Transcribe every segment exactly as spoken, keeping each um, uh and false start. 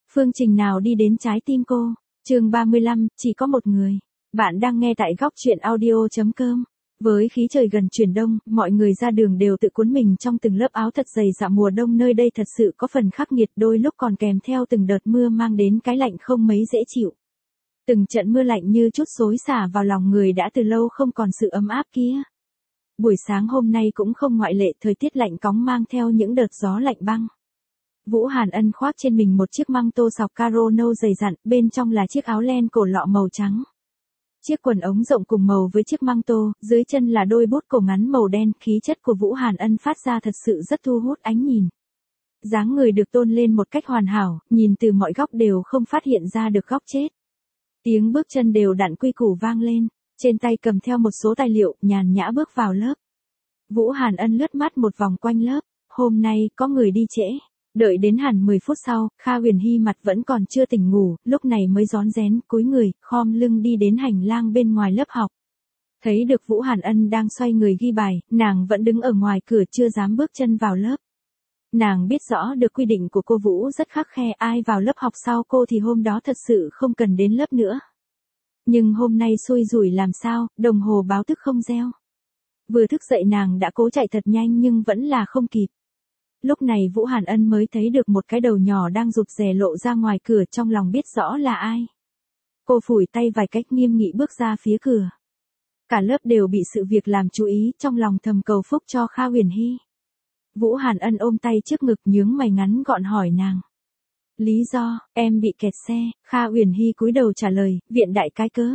Phương trình nào đi đến trái tim cô. Chương ba mươi lăm, chỉ có một người. Bạn đang nghe tại góc truyện audio chấm com. Với khí trời gần chuyển đông, mọi người ra đường đều tự cuốn mình trong từng lớp áo thật dày. Dạ mùa đông nơi đây thật sự có phần khắc nghiệt, đôi lúc còn kèm theo từng đợt mưa mang đến cái lạnh không mấy dễ chịu. Từng trận mưa lạnh như chút xối xả vào lòng người đã từ lâu không còn sự ấm áp kia. Buổi sáng hôm nay cũng không ngoại lệ, thời tiết lạnh cóng mang theo những đợt gió lạnh băng. Vũ Hàn Ân khoác trên mình một chiếc măng tô sọc caro nâu dày dặn, bên trong là chiếc áo len cổ lọ màu trắng. Chiếc quần ống rộng cùng màu với chiếc măng tô, dưới chân là đôi bốt cổ ngắn màu đen, khí chất của Vũ Hàn Ân phát ra thật sự rất thu hút ánh nhìn. Dáng người được tôn lên một cách hoàn hảo, nhìn từ mọi góc đều không phát hiện ra được góc chết. Tiếng bước chân đều đặn quy củ vang lên, trên tay cầm theo một số tài liệu, nhàn nhã bước vào lớp. Vũ Hàn Ân lướt mắt một vòng quanh lớp, hôm nay có người đi trễ. Đợi đến hẳn mười phút sau, Kha Huyền Hy mặt vẫn còn chưa tỉnh ngủ, lúc này mới rón rén, cúi người, khom lưng đi đến hành lang bên ngoài lớp học. Thấy được Vũ Hàn Ân đang xoay người ghi bài, nàng vẫn đứng ở ngoài cửa chưa dám bước chân vào lớp. Nàng biết rõ được quy định của cô Vũ rất khắt khe, ai vào lớp học sau cô thì hôm đó thật sự không cần đến lớp nữa. Nhưng hôm nay xui rủi làm sao, đồng hồ báo thức không reo. Vừa thức dậy nàng đã cố chạy thật nhanh nhưng vẫn là không kịp. Lúc này Vũ Hàn Ân mới thấy được một cái đầu nhỏ đang rụt rè lộ ra ngoài cửa, trong lòng biết rõ là ai. Cô phủi tay vài cách nghiêm nghị bước ra phía cửa. Cả lớp đều bị sự việc làm chú ý, trong lòng thầm cầu phúc cho Kha Huyền Hy. Vũ Hàn Ân ôm tay trước ngực nhướng mày ngắn gọn hỏi nàng. Lý do, em bị kẹt xe. Kha Huyền Hy cúi đầu trả lời, viện đại cái cớ.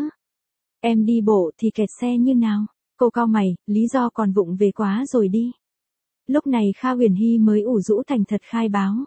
Em đi bộ thì kẹt xe như nào? Cô cau mày, lý do còn vụng về quá rồi đi. Lúc này Kha Huyền Hy mới ủ rũ thành thật khai báo.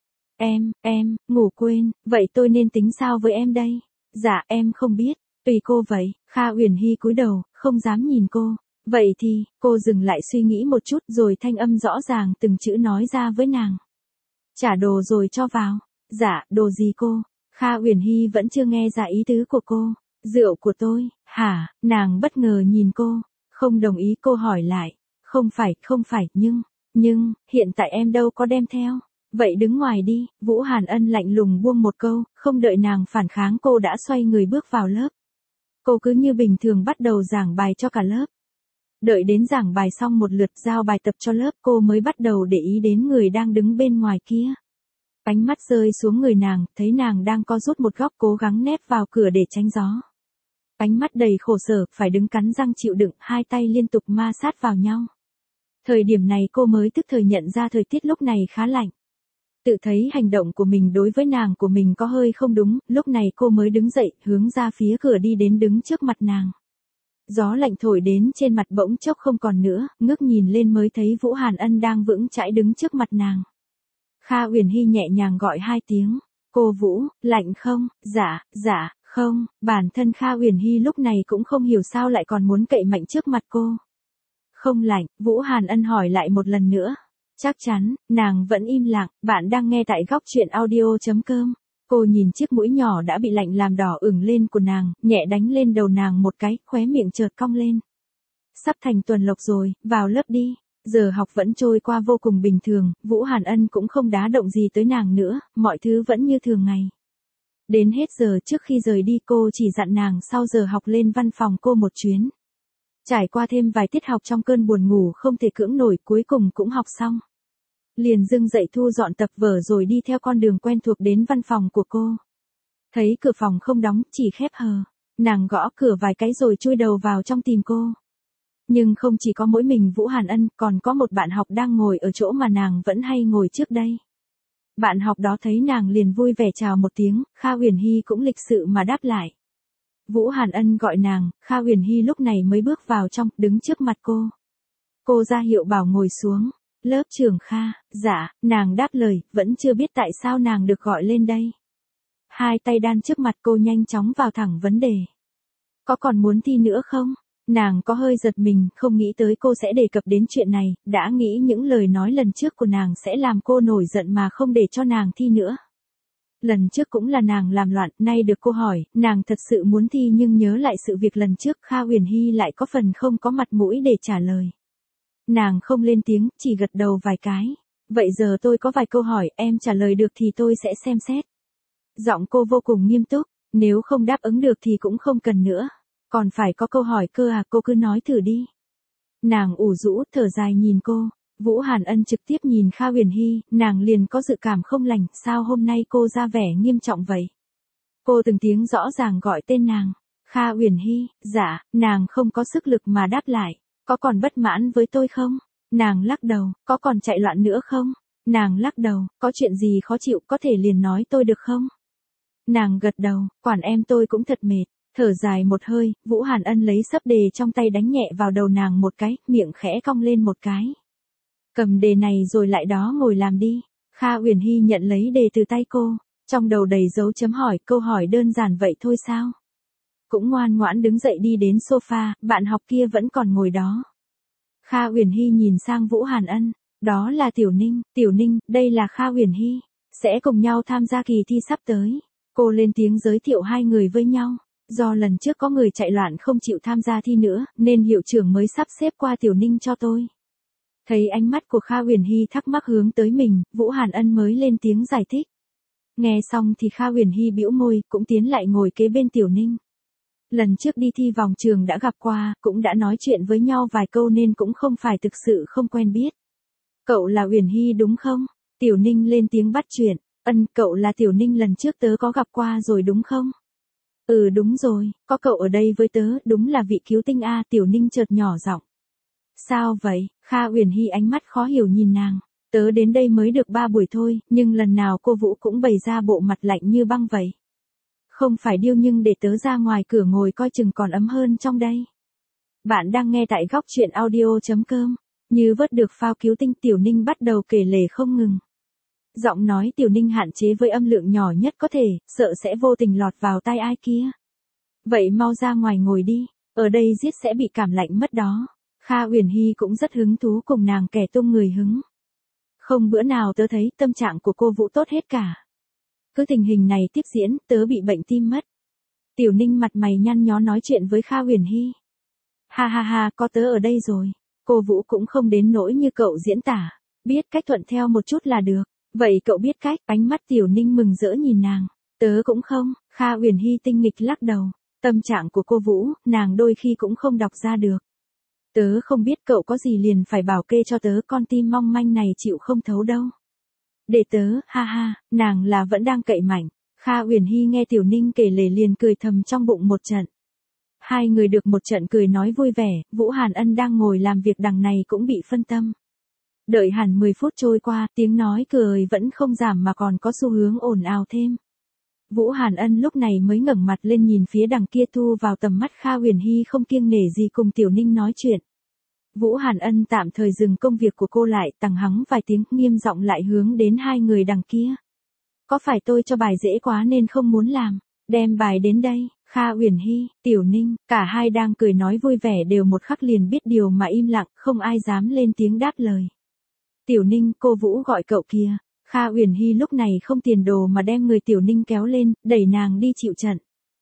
Em, em, ngủ quên, vậy tôi nên tính sao với em đây? Dạ em không biết, tùy cô vậy. Kha Huyền Hy cúi đầu, không dám nhìn cô. Vậy thì, cô dừng lại suy nghĩ một chút rồi thanh âm rõ ràng từng chữ nói ra với nàng. Trả đồ rồi cho vào. Dạ, đồ gì cô? Kha Huyền Hy vẫn chưa nghe ra ý tứ của cô. Rượu của tôi, hả? Nàng bất ngờ nhìn cô, không đồng ý. Cô hỏi lại. Không phải, không phải, nhưng... Nhưng, hiện tại em đâu có đem theo. Vậy đứng ngoài đi. Vũ Hàn Ân lạnh lùng buông một câu, không đợi nàng phản kháng cô đã xoay người bước vào lớp. Cô cứ như bình thường bắt đầu giảng bài cho cả lớp. Đợi đến giảng bài xong một lượt giao bài tập cho lớp, cô mới bắt đầu để ý đến người đang đứng bên ngoài kia. Ánh mắt rơi xuống người nàng, thấy nàng đang co rút một góc cố gắng nép vào cửa để tránh gió. Ánh mắt đầy khổ sở, phải đứng cắn răng chịu đựng, hai tay liên tục ma sát vào nhau. Thời điểm này cô mới tức thời nhận ra thời tiết lúc này khá lạnh. Tự thấy hành động của mình đối với nàng của mình có hơi không đúng, lúc này cô mới đứng dậy, hướng ra phía cửa đi đến đứng trước mặt nàng. Gió lạnh thổi đến trên mặt bỗng chốc không còn nữa, ngước nhìn lên mới thấy Vũ Hàn Ân đang vững chãi đứng trước mặt nàng. Kha Huyền Hy nhẹ nhàng gọi hai tiếng. Cô Vũ, lạnh không? Dạ, dạ, không. Bản thân Kha Huyền Hy lúc này cũng không hiểu sao lại còn muốn cậy mạnh trước mặt cô. Không lạnh. Vũ Hàn Ân hỏi lại một lần nữa. Chắc chắn. Nàng vẫn im lặng. Bạn đang nghe tại góc truyện audio chấm com. Cô nhìn chiếc mũi nhỏ đã bị lạnh làm đỏ ửng lên của nàng, nhẹ đánh lên đầu nàng một cái, khóe miệng chợt cong lên. Sắp thành tuần lộc rồi, vào lớp đi. Giờ học vẫn trôi qua vô cùng bình thường, Vũ Hàn Ân cũng không đá động gì tới nàng nữa, mọi thứ vẫn như thường ngày. Đến hết giờ trước khi rời đi cô chỉ dặn nàng sau giờ học lên văn phòng cô một chuyến. Trải qua thêm vài tiết học trong cơn buồn ngủ không thể cưỡng nổi, cuối cùng cũng học xong. Liền dưng dậy thu dọn tập vở rồi đi theo con đường quen thuộc đến văn phòng của cô. Thấy cửa phòng không đóng, chỉ khép hờ. Nàng gõ cửa vài cái rồi chui đầu vào trong tìm cô. Nhưng không chỉ có mỗi mình Vũ Hàn Ân, còn có một bạn học đang ngồi ở chỗ mà nàng vẫn hay ngồi trước đây. Bạn học đó thấy nàng liền vui vẻ chào một tiếng, Kha Huyền Hy cũng lịch sự mà đáp lại. Vũ Hàn Ân gọi nàng, Kha Huyền Hy lúc này mới bước vào trong, đứng trước mặt cô. Cô ra hiệu bảo ngồi xuống. Lớp trưởng Kha, dạ, nàng đáp lời, vẫn chưa biết tại sao nàng được gọi lên đây. Hai tay đan trước mặt cô nhanh chóng vào thẳng vấn đề. Có còn muốn thi nữa không? Nàng có hơi giật mình, không nghĩ tới cô sẽ đề cập đến chuyện này, đã nghĩ những lời nói lần trước của nàng sẽ làm cô nổi giận mà không để cho nàng thi nữa. Lần trước cũng là nàng làm loạn, nay được cô hỏi, nàng thật sự muốn thi nhưng nhớ lại sự việc lần trước, Kha Huyền Hy lại có phần không có mặt mũi để trả lời. Nàng không lên tiếng, chỉ gật đầu vài cái. Vậy giờ tôi có vài câu hỏi, em trả lời được thì tôi sẽ xem xét. Giọng cô vô cùng nghiêm túc, nếu không đáp ứng được thì cũng không cần nữa. Còn phải có câu hỏi cơ à, cô cứ nói thử đi. Nàng ủ rũ, thở dài nhìn cô. Vũ Hàn Ân trực tiếp nhìn Kha Huyền Hy, nàng liền có dự cảm không lành, sao hôm nay cô ra vẻ nghiêm trọng vậy? Cô từng tiếng rõ ràng gọi tên nàng. Kha Huyền Hy, dạ, nàng không có sức lực mà đáp lại. Có còn bất mãn với tôi không? Nàng lắc đầu, có còn chạy loạn nữa không? Nàng lắc đầu, có chuyện gì khó chịu có thể liền nói tôi được không? Nàng gật đầu, quản em tôi cũng thật mệt. Thở dài một hơi, Vũ Hàn Ân lấy sấp đề trong tay đánh nhẹ vào đầu nàng một cái, miệng khẽ cong lên một cái. Cầm đề này rồi lại đó ngồi làm đi. Kha Huyền Hy nhận lấy đề từ tay cô, trong đầu đầy dấu chấm hỏi, câu hỏi đơn giản vậy thôi sao? Cũng ngoan ngoãn đứng dậy đi đến sofa, bạn học kia vẫn còn ngồi đó. Kha Huyền Hy nhìn sang Vũ Hàn Ân, đó là Tiểu Ninh, Tiểu Ninh, đây là Kha Huyền Hy, sẽ cùng nhau tham gia kỳ thi sắp tới. Cô lên tiếng giới thiệu hai người với nhau. Do lần trước có người chạy loạn không chịu tham gia thi nữa, nên hiệu trưởng mới sắp xếp qua Tiểu Ninh cho tôi. Thấy ánh mắt của Kha Huyền Hy thắc mắc hướng tới mình, Vũ Hàn Ân mới lên tiếng giải thích. Nghe xong thì Kha Huyền Hy bĩu môi, cũng tiến lại ngồi kế bên Tiểu Ninh. Lần trước đi thi vòng trường đã gặp qua, cũng đã nói chuyện với nhau vài câu nên cũng không phải thực sự không quen biết. Cậu là Huyền Hy đúng không? Tiểu Ninh lên tiếng bắt chuyện. Ân, cậu là Tiểu Ninh lần trước tớ có gặp qua rồi đúng không? Ừ đúng rồi, có cậu ở đây với tớ, đúng là vị cứu tinh a. Tiểu Ninh chợt nhỏ giọng. Sao vậy? Kha Huyền Hy ánh mắt khó hiểu nhìn nàng. Tớ đến đây mới được ba buổi thôi, nhưng lần nào cô Vũ cũng bày ra bộ mặt lạnh như băng vậy. Không phải điêu nhưng để tớ ra ngoài cửa ngồi coi chừng còn ấm hơn trong đây. Bạn đang nghe tại góc truyện audio chấm com. Như vớt được phao cứu tinh, Tiểu Ninh bắt đầu kể lể không ngừng. Giọng nói Tiểu Ninh hạn chế với âm lượng nhỏ nhất có thể, sợ sẽ vô tình lọt vào tai ai kia. Vậy mau ra ngoài ngồi đi, ở đây giết sẽ bị cảm lạnh mất đó. Kha Huyền Hy cũng rất hứng thú cùng nàng kể tung người hứng. Không bữa nào tớ thấy tâm trạng của cô Vũ tốt hết cả. Cứ tình hình này tiếp diễn, tớ bị bệnh tim mất. Tiểu Ninh mặt mày nhăn nhó nói chuyện với Kha Huyền Hy. Ha ha ha, có tớ ở đây rồi. Cô Vũ cũng không đến nỗi như cậu diễn tả. Biết cách thuận theo một chút là được. Vậy cậu biết cách? Ánh mắt Tiểu Ninh mừng rỡ nhìn nàng. Tớ cũng không. Kha Huyền Hy tinh nghịch lắc đầu. Tâm trạng của cô Vũ, nàng đôi khi cũng không đọc ra được. Tớ không biết cậu có gì liền phải bảo kê cho tớ, con tim mong manh này chịu không thấu đâu. Để tớ, ha ha, nàng là vẫn đang cậy mạnh. Kha Huyền Hy nghe Tiểu Ninh kể lể liền cười thầm trong bụng một trận. Hai người được một trận cười nói vui vẻ, Vũ Hàn Ân đang ngồi làm việc đằng này cũng bị phân tâm. Đợi hẳn mười phút trôi qua, tiếng nói cười vẫn không giảm mà còn có xu hướng ồn ào thêm. Vũ Hàn Ân lúc này mới ngẩng mặt lên nhìn phía đằng kia, thu vào tầm mắt Kha Huyền Hy không kiêng nể gì cùng Tiểu Ninh nói chuyện. Vũ Hàn Ân tạm thời dừng công việc của cô lại, tằng hắng vài tiếng, nghiêm giọng lại hướng đến hai người đằng kia. Có phải tôi cho bài dễ quá nên không muốn làm? Đem bài đến đây. Kha Huyền Hy, Tiểu Ninh, cả hai đang cười nói vui vẻ đều một khắc liền biết điều mà im lặng, không ai dám lên tiếng đáp lời. Tiểu Ninh, cô Vũ gọi cậu kìa. Kha Huyền Hy lúc này không tiền đồ mà đem người Tiểu Ninh kéo lên, đẩy nàng đi chịu trận.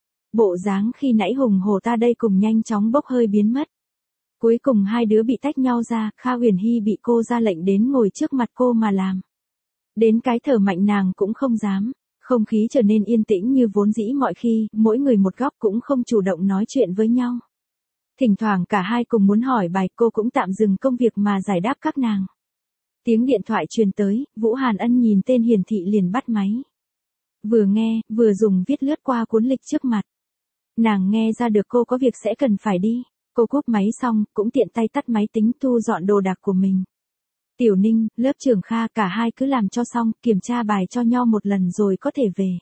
Bộ dáng khi nãy hùng hổ ta đây cùng nhanh chóng bốc hơi biến mất. Cuối cùng hai đứa bị tách nhau ra, Kha Huyền Hy bị cô ra lệnh đến ngồi trước mặt cô mà làm. Đến cái thở mạnh nàng cũng không dám. Không khí trở nên yên tĩnh như vốn dĩ mọi khi, mỗi người một góc cũng không chủ động nói chuyện với nhau. Thỉnh thoảng cả hai cùng muốn hỏi bài, cô cũng tạm dừng công việc mà giải đáp các nàng. Tiếng điện thoại truyền tới, Vũ Hàn Ân nhìn tên hiển thị liền bắt máy. Vừa nghe, vừa dùng viết lướt qua cuốn lịch trước mặt. Nàng nghe ra được cô có việc sẽ cần phải đi. Cô cúp máy xong, cũng tiện tay tắt máy tính thu dọn đồ đạc của mình. Tiểu Ninh, lớp trưởng Kha, cả hai cứ làm cho xong, kiểm tra bài cho nhau một lần rồi có thể về.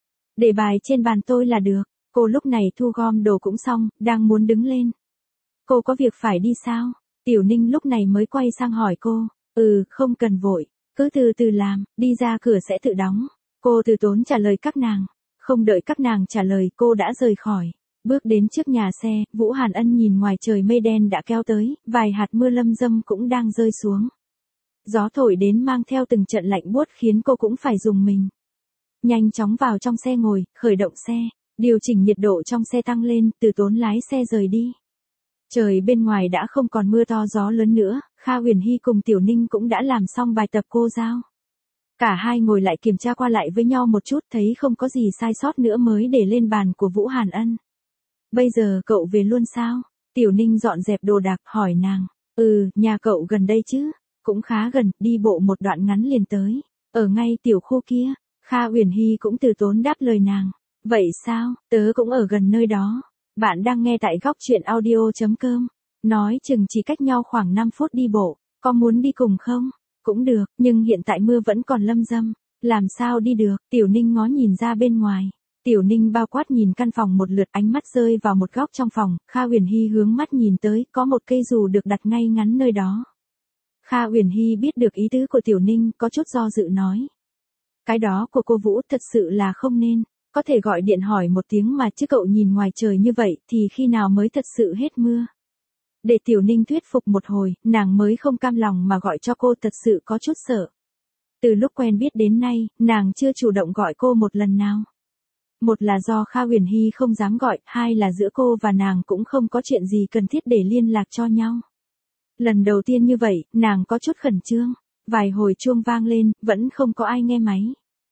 Để bài trên bàn tôi là được. Cô lúc này thu gom đồ cũng xong, đang muốn đứng lên. Cô có việc phải đi sao? Tiểu Ninh lúc này mới quay sang hỏi cô. Ừ, không cần vội, cứ từ từ làm, đi ra cửa sẽ tự đóng. Cô từ tốn trả lời các nàng. Không đợi các nàng trả lời, cô đã rời khỏi. Bước đến trước nhà xe, Vũ Hàn Ân nhìn ngoài trời mây đen đã kéo tới, vài hạt mưa lâm dâm cũng đang rơi xuống. Gió thổi đến mang theo từng trận lạnh buốt khiến cô cũng phải rùng mình. Nhanh chóng vào trong xe ngồi, khởi động xe, điều chỉnh nhiệt độ trong xe tăng lên, từ tốn lái xe rời đi. Trời bên ngoài đã không còn mưa to gió lớn nữa, Kha Huyền Hy cùng Tiểu Ninh cũng đã làm xong bài tập cô giao. Cả hai ngồi lại kiểm tra qua lại với nhau một chút, thấy không có gì sai sót nữa mới để lên bàn của Vũ Hàn Ân. Bây giờ cậu về luôn sao? Tiểu Ninh dọn dẹp đồ đạc hỏi nàng. Ừ, nhà cậu gần đây chứ? Cũng khá gần, đi bộ một đoạn ngắn liền tới. Ở ngay tiểu khu kia. Kha Uyển Hy cũng từ tốn đáp lời nàng. Vậy sao, tớ cũng ở gần nơi đó. Bạn đang nghe tại góc truyện audio.com. Nói chừng chỉ cách nhau khoảng năm phút đi bộ. Có muốn đi cùng không? Cũng được, nhưng hiện tại mưa vẫn còn lâm dâm. Làm sao đi được? Tiểu Ninh ngó nhìn ra bên ngoài. Tiểu Ninh bao quát nhìn căn phòng một lượt, ánh mắt rơi vào một góc trong phòng. Kha Uyển Hy hướng mắt nhìn tới, có một cây dù được đặt ngay ngắn nơi đó. Kha Uyển Hy biết được ý tứ của Tiểu Ninh, có chút do dự nói. Cái đó của cô Vũ thật sự là không nên. Có thể gọi điện hỏi một tiếng mà chứ cậu nhìn ngoài trời như vậy thì khi nào mới thật sự hết mưa. Để Tiểu Ninh thuyết phục một hồi, nàng mới không cam lòng mà gọi cho cô, thật sự có chút sợ. Từ lúc quen biết đến nay, nàng chưa chủ động gọi cô một lần nào. Một là do Kha Uyển Hy không dám gọi, hai là giữa cô và nàng cũng không có chuyện gì cần thiết để liên lạc cho nhau. Lần đầu tiên như vậy, nàng có chút khẩn trương. Vài hồi chuông vang lên, vẫn không có ai nghe máy.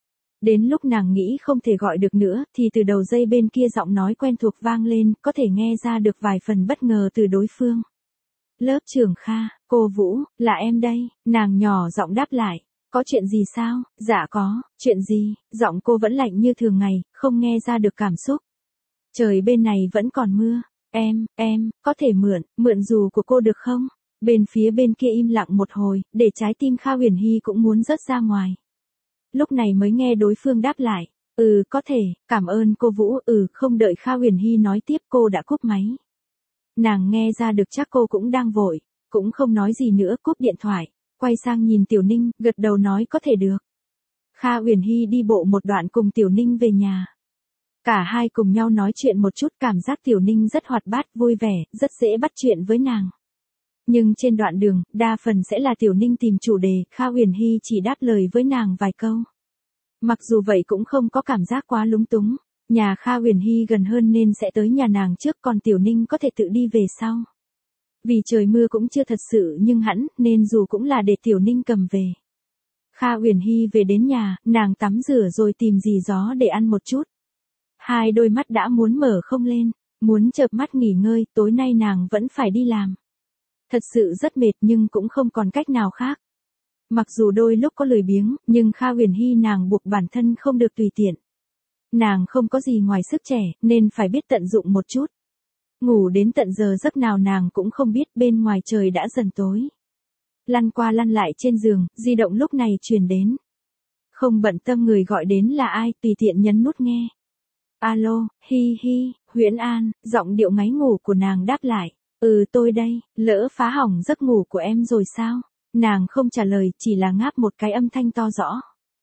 Đến lúc nàng nghĩ không thể gọi được nữa, thì từ đầu dây bên kia giọng nói quen thuộc vang lên, có thể nghe ra được vài phần bất ngờ từ đối phương. Lớp trưởng Kha, cô Vũ, là em đây, nàng nhỏ giọng đáp lại. Có chuyện gì sao? Dạ có, chuyện gì? Giọng cô vẫn lạnh như thường ngày, không nghe ra được cảm xúc. Trời bên này vẫn còn mưa. Em, em, có thể mượn, mượn dù của cô được không? Bên phía bên kia im lặng một hồi, để trái tim Kha Uyển Hy cũng muốn rớt ra ngoài. Lúc này mới nghe đối phương đáp lại. Ừ, có thể, cảm ơn cô Vũ. Ừ, không đợi Kha Uyển Hy nói tiếp cô đã cúp máy. Nàng nghe ra được chắc cô cũng đang vội, cũng không nói gì nữa, cúp điện thoại. Quay sang nhìn Tiểu Ninh, gật đầu nói có thể được. Kha Uyển Hy đi bộ một đoạn cùng Tiểu Ninh về nhà. Cả hai cùng nhau nói chuyện một chút, cảm giác Tiểu Ninh rất hoạt bát, vui vẻ, rất dễ bắt chuyện với nàng. Nhưng trên đoạn đường, đa phần sẽ là Tiểu Ninh tìm chủ đề, Kha Uyển Hy chỉ đáp lời với nàng vài câu. Mặc dù vậy cũng không có cảm giác quá lúng túng. Nhà Kha Uyển Hy gần hơn nên sẽ tới nhà nàng trước, còn Tiểu Ninh có thể tự đi về sau. Vì trời mưa cũng chưa thật sự nhưng hẳn, nên dù cũng là để Tiểu Ninh cầm về. Kha Uyển Hy về đến nhà, nàng tắm rửa rồi tìm gì gió để ăn một chút. Hai đôi mắt đã muốn mở không lên, muốn chợp mắt nghỉ ngơi, tối nay nàng vẫn phải đi làm. Thật sự rất mệt nhưng cũng không còn cách nào khác. Mặc dù đôi lúc có lười biếng, nhưng Kha Uyển Hy nàng buộc bản thân không được tùy tiện. Nàng không có gì ngoài sức trẻ, nên phải biết tận dụng một chút. Ngủ đến tận giờ giấc nào nàng cũng không biết, bên ngoài trời đã dần tối. Lăn qua lăn lại trên giường, di động lúc này truyền đến. Không bận tâm người gọi đến là ai, tùy tiện nhấn nút nghe. Alo, hi hi, Huyễn An, giọng điệu ngáy ngủ của nàng đáp lại. Ừ tôi đây, lỡ phá hỏng giấc ngủ của em rồi sao? Nàng không trả lời, chỉ là ngáp một cái âm thanh to rõ.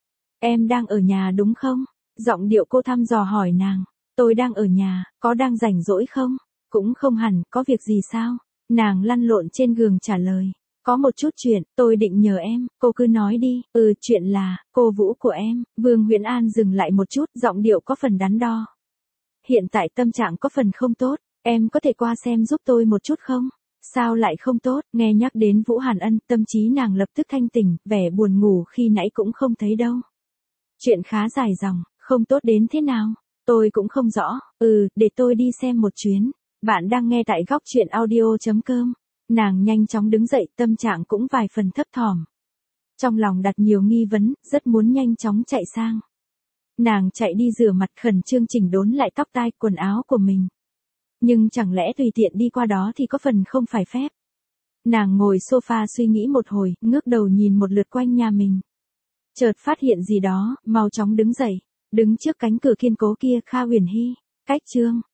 Em đang ở nhà đúng không? Giọng điệu cô thăm dò hỏi nàng. Tôi đang ở nhà, có đang rảnh rỗi không? Cũng không hẳn, có việc gì sao? Nàng lăn lộn trên giường trả lời. Có một chút chuyện, tôi định nhờ em, cô cứ nói đi. Ừ, chuyện là, cô Vũ của em. Vương Huyễn An dừng lại một chút, giọng điệu có phần đắn đo. Hiện tại tâm trạng có phần không tốt, em có thể qua xem giúp tôi một chút không? Sao lại không tốt? Nghe nhắc đến Vũ Hàn Ân, tâm trí nàng lập tức thanh tỉnh, vẻ buồn ngủ khi nãy cũng không thấy đâu. Chuyện khá dài dòng, không tốt đến thế nào? Tôi cũng không rõ. Ừ, để tôi đi xem một chuyến. Bạn đang nghe tại góc truyện audio.com. Nàng nhanh chóng đứng dậy, tâm trạng cũng vài phần thấp thỏm. Trong lòng đặt nhiều nghi vấn, rất muốn nhanh chóng chạy sang. Nàng chạy đi rửa mặt, khẩn trương chỉnh đốn lại tóc tai, quần áo của mình. Nhưng chẳng lẽ tùy tiện đi qua đó thì có phần không phải phép. Nàng ngồi sofa suy nghĩ một hồi, ngước đầu nhìn một lượt quanh nhà mình. Chợt phát hiện gì đó, mau chóng đứng dậy. Đứng trước cánh cửa kiên cố kia, Kha Uyển Hy. Cách chương